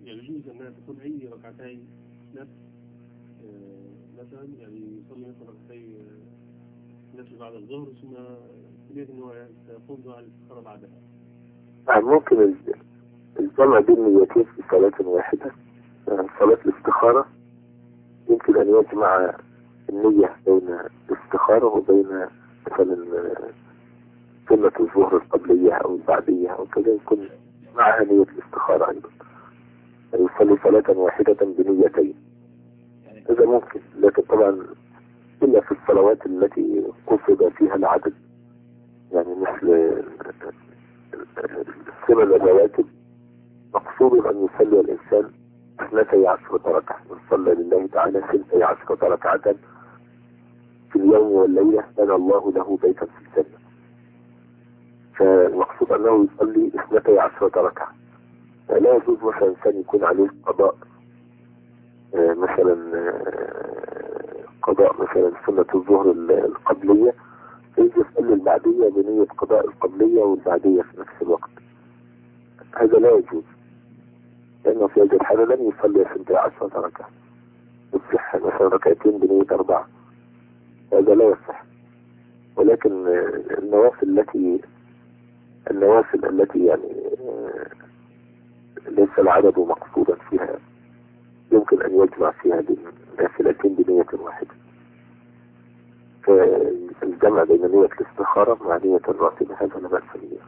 يجوز أنها تكون أي ركعتين نفس مثلا يعني يصلي مثلا ركعتين نفس بعد الظهر ثم يريد أنه يقوم دعاء الاستخارة بعدها. ممكن الجمع بين نيتين في صلاة واحدة. صلاة الاستخارة يمكن أن يجمع النية بين الاستخارة وبين مثلا سنة الظهر القبلية أو البعدية أو كذا، يكون معها نية الاستخارة أيضا، يصلي صلاة واحدة بنيتين. هذا ممكن، لكن طبعا إلا في الصلوات التي قصد فيها العدد، يعني مثل السنن الرواتب مقصود أن يصلي الإنسان اثنتي عشرة ركعة، من صلى لله تعالى اثنتي عشرة ركعة في اليوم والليلة بنى الله له بيتا في الجنة. فالمقصود أنه يصلي اثنتي عشرة ركعة. لا يجوز مثلا إنسان يكون عليه قضاء آه مثلا آه قضاء مثلا سنة الظهر القبلية، فيجي يصلي البعدية بنية قضاء القبلية والبعدية في نفس الوقت. هذا لا يجوز، لأنه في هذه الحالة لن يصلي اثنتي عشرة ركعة، يصح مثلا ركعتين بنية أربعة، هذا لا يصح. ولكن النوافل التي النوافل التي يعني ليس العدد مقصودا فيها يمكن أن يجمع فيها نافلتين بنية واحدة. فالجمع بين نية الاستخارة مع نية الراتبة هذا لا بأس به.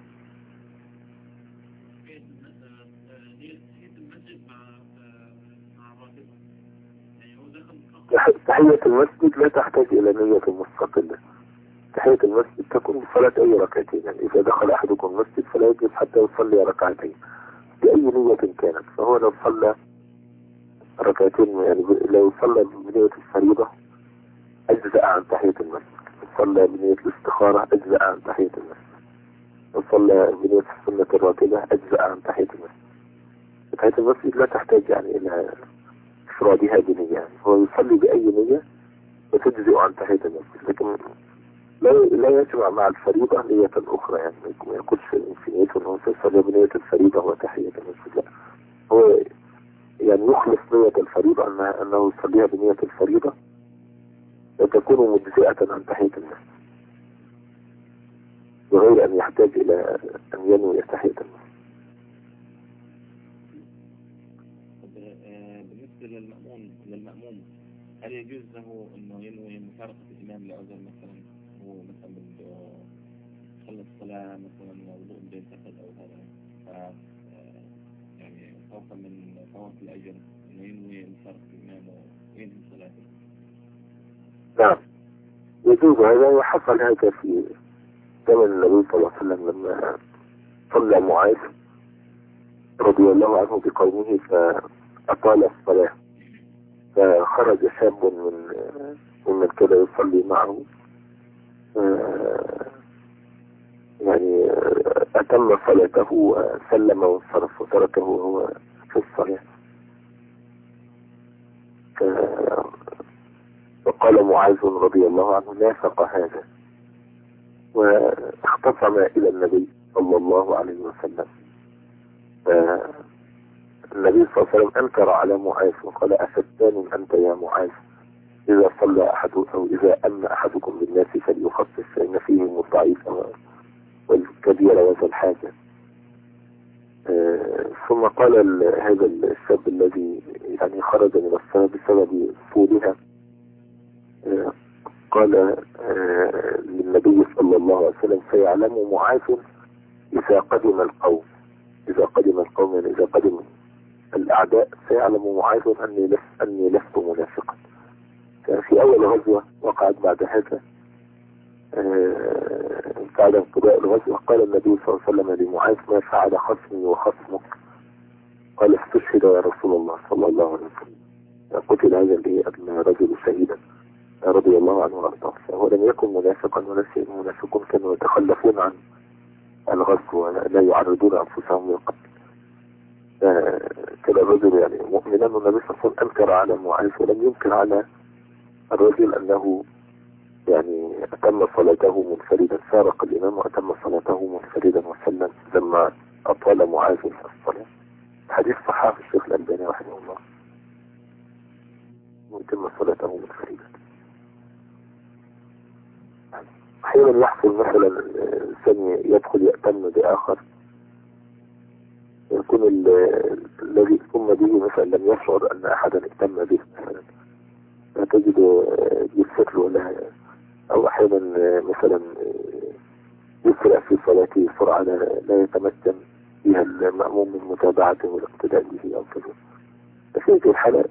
تحية المسجد لا تحتاج إلى نية مستقلة. تحية المسجد تكون بصلاة أي ركعتين، يعني إذا دخل أحدكم المسجد فلا يجلس حتى يصلي ركعتين بأي نية كانت. فهو لو صلى ركعتين، يعني لو صلى بنية الفريضة أجزأ عن تحية المسجد، صلى بنية الاستخارة أجزأ عن تحية المسجد، وصلى بنية السنة الراتبة أجزأ عن تحية المسجد. تحية المسجد لا تحتاج يعني إلى إفرادها بنية، يعني هو يصلي بأي نية وتجزئ عن تحية المسجد، لكن لا لا يجمع مع الفريضة نية أخرى، يعني ما يقولش في نيته أنه يصلي بنية الفريضة وتحية المسجد، لا، هو يعني يخلص نية الفريضة أنها أنه يصليها بنية الفريضة وتكون مجزئة عن تحية المسجد بغير أن يحتاج إلى أن ينوي تحية المسجد. بالنسبة للمأمون للمأموم هل يجوز له أنه ينوي مفارقة الإمام لعذر مثلا، هو مثلا بده يخلص الصلاة مثلا ووضوء بده ينتقد أو هذا، ف يعني خوفا من فوات الأجر أنه ينوي مفارقة الإمام وينهي صلاته؟ نعم يجوز هذا، وحصل هذا في زمن النبي صلى الله عليه وسلم لما صلى معاذ رضي الله عنه بقومه فأطال الصلاة، فخرج شاب من ممن كان يصلي معه يعني أتم صلاته وسلم وانصرف وتركه وهو في الصلاة. فقال معاذ رضي الله عنه نافق هذا، واختصم إلى النبي صلى الله عليه وسلم. النبي صلى الله عليه وسلم أنكر على معاذ وقال أفتان أنت يا معاذ، إذا صلى أحد أو إذا أمن أحدكم بالناس فليخفف فإن فيهم الضعيف والكبير وذا الحاجة. آه ثم قال هذا الشاب الذي يعني خرج من الصلاة بسبب طولها، آه قال آه للنبي صلى الله عليه وسلم سيعلم معاذ إذا قدم القوم، إذا قدم القوم يعني إذا قدم الأعداء سيعلم معاذ أني لست أني لست منافقا. في أول غزوة وقعت بعد هذا آه بعد انقضاء الغزوة قال النبي صلى الله عليه وسلم لمعاذ ما فعل خصمي وخصمك؟ قال استشهد يا رسول الله صلى الله عليه وسلم، قتل هذا الرجل شهيدا رضي الله عنه وارضاه. فهو لم يكن منافقا، وليس المنافقون كانوا يتخلفون عن الغزو ولا يعرضون أنفسهم للقتل. كان الرجل يعني مؤمنا، والنبي صلى الله عليه وسلم أنكر على معاذ ولم ينكر على الرجل أنه يعني أتم صلاته منفردا، فارق الإمام وأتم صلاته منفردا وسلم لما أطال معاذ في الصلاة. حديث صححه الشيخ الألباني رحمه الله، ويتم صلاته منفردا. أحيانا يحصل مثلا الإنسان يدخل يأتم بآخر، يكون الذي ثم به مثلا لم يشعر أن أحدا اهتم به مثلا، فتجد يسر ولا، أو أحيانا مثلا يسرع في صلاته سرعة لا يتمكن فيها المأموم من متابعته والاقتداء به أو كذا. ففي هذه الحالة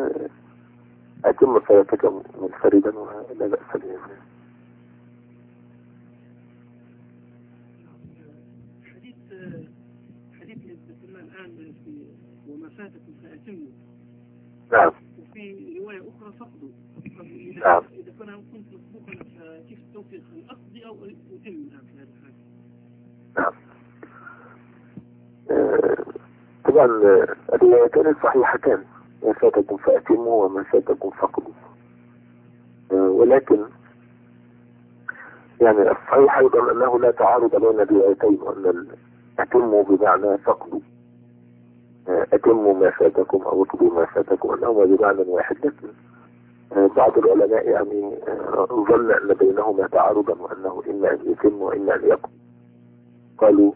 أتم صلاتك منفردا ولا بأس به. حديث حديث يذكرنا الآن في وما فاتكم فأتموا. نعم. وفي رواية أخرى فقدوا. إذا نعم. إذا كنا كنت مسبوقا فكيف التوفيق الأقضي أو أتم الآن في هذا الحال؟ نعم. آه، طبعا الروايتان الصحيحتان، ما فاتكم فأتموا وما فاتكم فقدوا. آه، ولكن يعني الصحيح أيضا أنه لا تعارض بين الروايتين، وأن أتموا بمعنى فقدوا، أتموا ما فاتكم أو اقضوا ما فاتكم، أنهما بمعنى واحد. لكن بعض العلماء يعني ظن أن بينهما تعارضا، وأنه إما أن يتم وإما أن يقضي. قالوا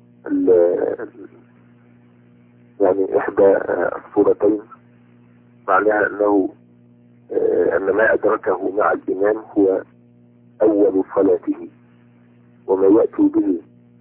يعني إحدى الصورتين معناها أنه أن ما أدركه مع الإمام هو أول صلاته، وما يأتي به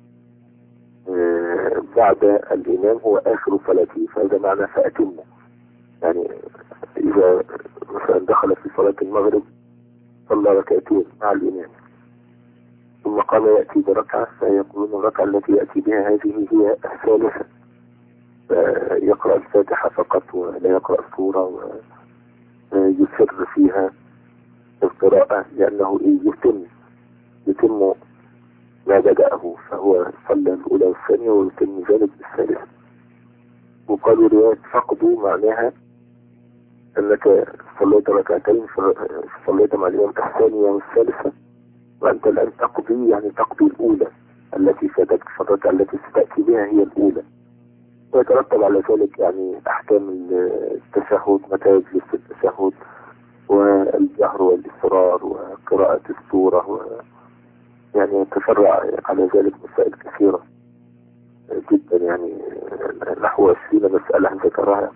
بعد الإمام هو آخر صلاته، فهذا معنى فأتمه. يعني إذا مثلا دخل في صلاة المغرب صلى ركعتين مع الإمام ثم قام يأتي بركعة، فيقولون الركعة التي يأتي بها هذه هي الثالثة، فيقرأ الفاتحة فقط ولا يقرأ السورة ويسر فيها القراءة، لأنه يتم يتم ما بدأه، فهو صلى الأولى والثانية ويتم ذلك بالثالثة. وقالوا رواية فقدوا معناها أنك صليت ركعتين فصليت مع الإمام الثانية والثالثة، وأنت الآن تقضي، يعني تقضي الأولى التي فاتتك، فالركعة التي ستأتي بها هي الأولى، ويترتب على ذلك يعني أحكام التشهد، متى يجلس التشهد والجهر والإصرار وقراءة السورة، و يعني تفرع على ذلك مسائل كثيرة جدا، يعني نحو عشرين مسألة ذكرها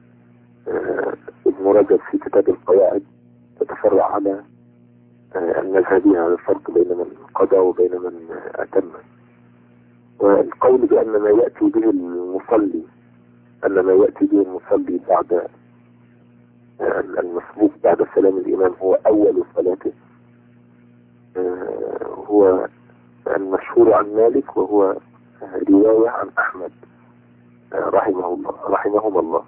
ابن رجب في كتاب القواعد، تتفرع على المذهبين على الفرق بين من قضى وبين من أتم. والقول بأن ما يأتي به المصلي أن ما يأتي به المصلي بعد المسبوق بعد سلام الإمام هو أول صلاته هو المشهور عن مالك، وهو رواية عن أحمد رحمه الله رحمهم الله،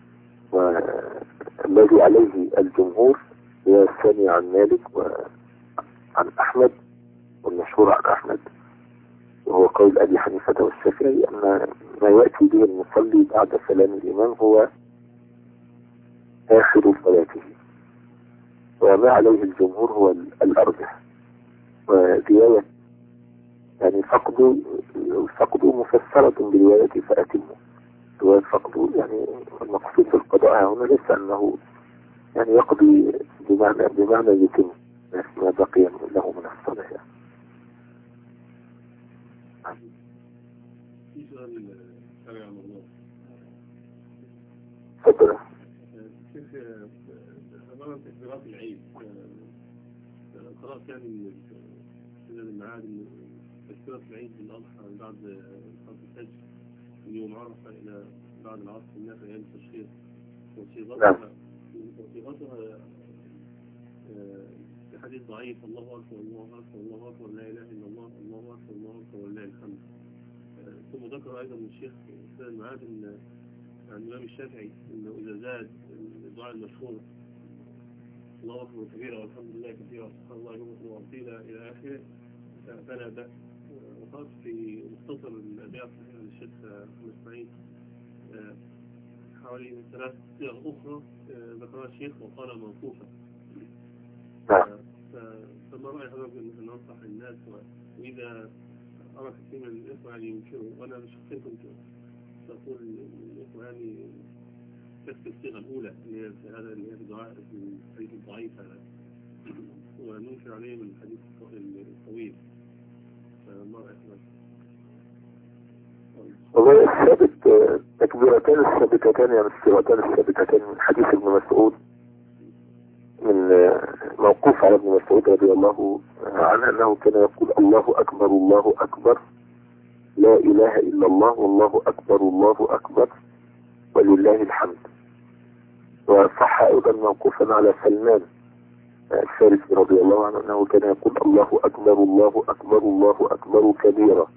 والذي عليه الجمهور هي الثاني عن مالك وعن أحمد، والمشهور عن أحمد وهو قول أبي حنيفة والشافعي أن ما يأتي به المصلي بعد سلام الإمام هو آخر صلاته، وما عليه الجمهور هو الأرجح. ورواية يعني فقدوا فقدوا مفسرة برواية فأتموا، رواية فقدوا يعني المقصود بالقضاء هنا ليس أنه يعني يقضي بمعنى بمعنى يتم ما بقي له من الصلاة. في سؤال تابع عن الله. تفضل. كيف أمام تكبيرات العيد قرأت يعني من المعاد من تكبيرات العيد بالأضحى بعد صلاة الفجر من يوم عرفة إلى بعد العصر الناس أيام التشخيص، وصيغتها وصيغتها في حديث ضعيف: الله أكبر الله أكبر الله أكبر لا إله إلا الله الله أكبر الله أكبر ولله الحمد. ثم ذكر أيضا من الشيخ أستاذ المعاد أن عن الإمام الشافعي أنه إذا زاد الدعاء المشهور الله أكبر كبيرا والحمد لله كثيرا سبحان الله يوم وأصيلا إلى آخره فلا بأس. وقالت في مختصر الأداء الصحيح للشيخ محمد إسماعيل حوالي ثلاث صيغ أخرى ذكرها الشيخ وقال موقوفة. فما رأي حضرتك أن ننصح الناس، وإذا أرى كثير من الإخوة يعني ينكروا، وأنا شخصيا كنت تقول الإخوة يعني تكتب الصيغة الأولى اللي هي هذا اللي هي الدعاء في الحديث الضعيف هذا وننكر عليه من الحديث الطويل فما رأيك؟ والله الثابت تكبيرتان الثابتتان يعني الصيغتان الثابتتان من حديث ابن مسعود من موقوف على ابن مسعود رضي الله عنه أنه كان يقول الله أكبر الله أكبر لا إله إلا الله والله أكبر الله أكبر ولله الحمد. وصح أيضا موقوفا على سلمان الفارسي رضي الله عنه أنه كان يقول الله أكبر الله أكبر الله أكبر كبيرا.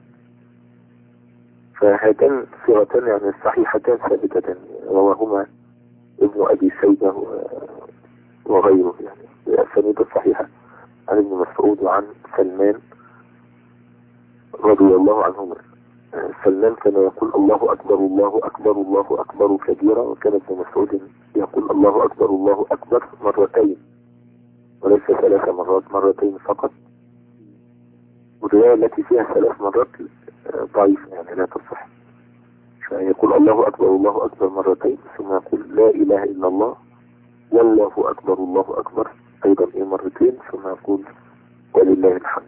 فهاتان صيغتان يعني صحيحتان ثابتتان رواهما ابن أبي شيبة وغيره يعني الأسانيد الصحيحة عن ابن مسعود وعن سلمان رضي الله عنهما. سلمان كان يقول الله أكبر الله أكبر الله أكبر كبيرا، وكان ابن مسعود يقول الله أكبر الله أكبر مرتين وليس ثلاث مرات، مرتين فقط. والرواية التي فيها ثلاث مرات ضعيفة يعني لا تصح. فيقول الله أكبر الله أكبر مرتين ثم يقول لا إله إلا الله والله أكبر الله أكبر أيضا إيه مرتين ثم يقول ولله الحمد.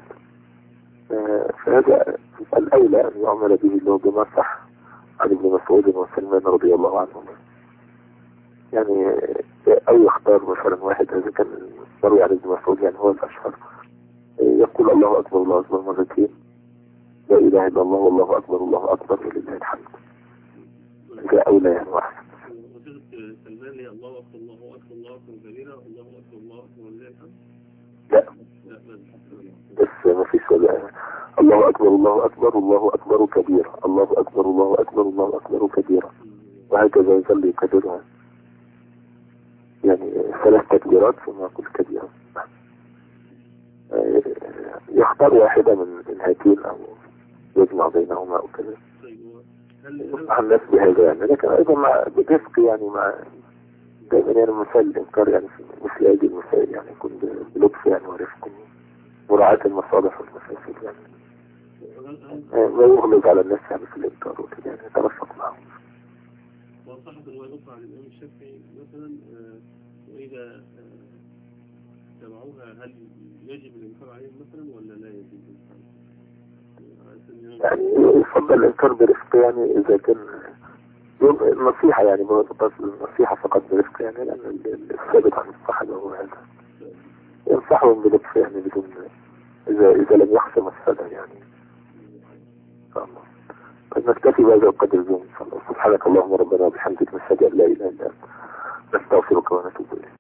فهذا الأولى أن يعمل به اللي هو بما صح عن ابن مسعود وسلمان رضي الله عنهما يعني، أو يختار مثلا واحد هذا كان مروي عن ابن مسعود يعني هو الأشهر يقول الله أكبر الله أكبر مرتين لا إله إلا الله والله أكبر الله أكبر ولله الحمد. هذا أولى يعني واحد. وصيغة سلمان هي الله أكبر الله أكبر الله أكبر كبيرا الله أكبر الله أكبر ولله الحمد. لا بس ما فيش ولا الله أكبر الله أكبر الله أكبر كبيرا الله أكبر الله أكبر الله أكبر كبيرا وهكذا يظل يكبرها يعني ثلاث تكبيرات ثم يقول كبيرا. يختار واحدة من الهاتين أو يجمع بينهما أو كذا مع الناس بهذا يعني. لكن أيضا مع برفق يعني مع دائما يعني مثال الإنكار يعني في مثل هذه المسائل يعني يكون بلطف يعني ورفق مراعاة المصالح والمفاسد يعني ما يغلق على الناس يعني في الإنكار وكذا يعني يترفق معهم. وصحة الرواية الأخرى عن الإمام الشافعي مثلا وإذا تبعوها هل يجب الإنكار عليهم مثلا ولا لا يجب الإنكار؟ يعني يفضل الإنكار برفق يعني إذا كان النصيحة يعني ما تتصل النصيحة فقط برفق يعني لأن الثابت عن الصحابة هو هذا ينصحهم بلطف يعني بدون إذا إذا لم يخشى مفسدة يعني. الله نكتفي بهذا القدر اليوم. سبحانك اللهم ربنا وبحمدك نشهد أن لا إله إلا أنت نستغفرك ونتوب إليك.